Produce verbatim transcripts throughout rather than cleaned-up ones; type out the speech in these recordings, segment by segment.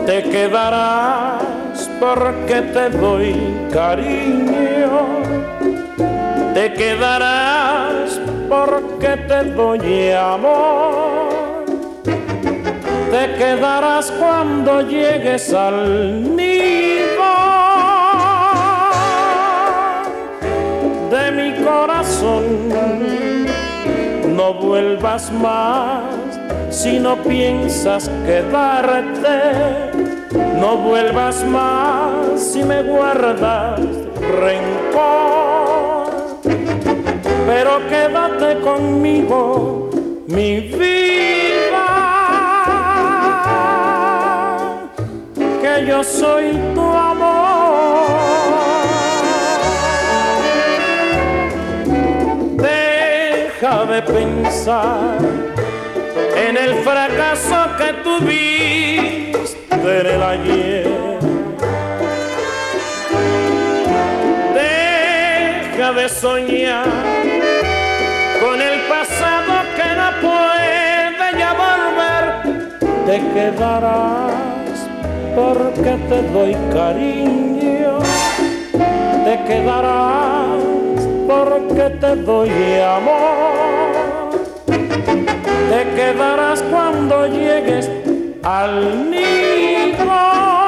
Te quedarás porque te doy cariño, te quedarás porque te doy amor, te quedarás cuando llegues al nido de mi corazón. No vuelvas más si no piensas quedarte, no vuelvas más si me guardas rencor, pero quédate conmigo, mi vida, que yo soy tu amor. Deja de pensar en el fracaso que tuviste en el ayer. Deja de soñar con el pasado que no puede ya volver. Te quedarás porque te doy cariño, te quedarás porque te doy amor, te quedarás cuando llegues al nido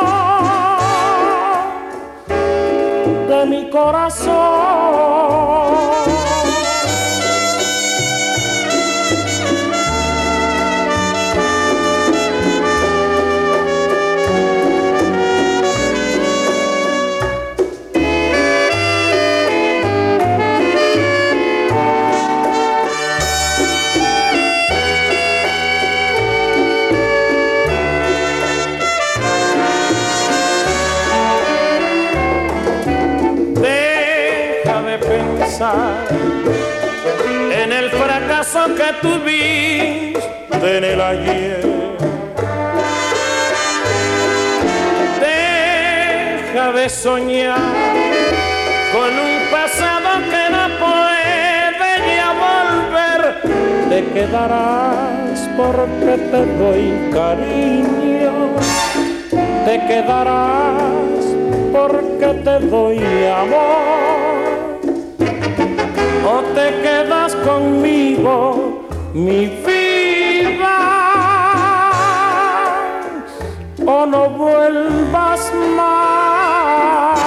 de mi corazón. En el fracaso que tuviste en el ayer. Deja de soñar con un pasado que no puede ya volver. Te quedarás porque te doy cariño, te quedarás porque te doy amor, o te quedas conmigo, mi vida, o no vuelvas más.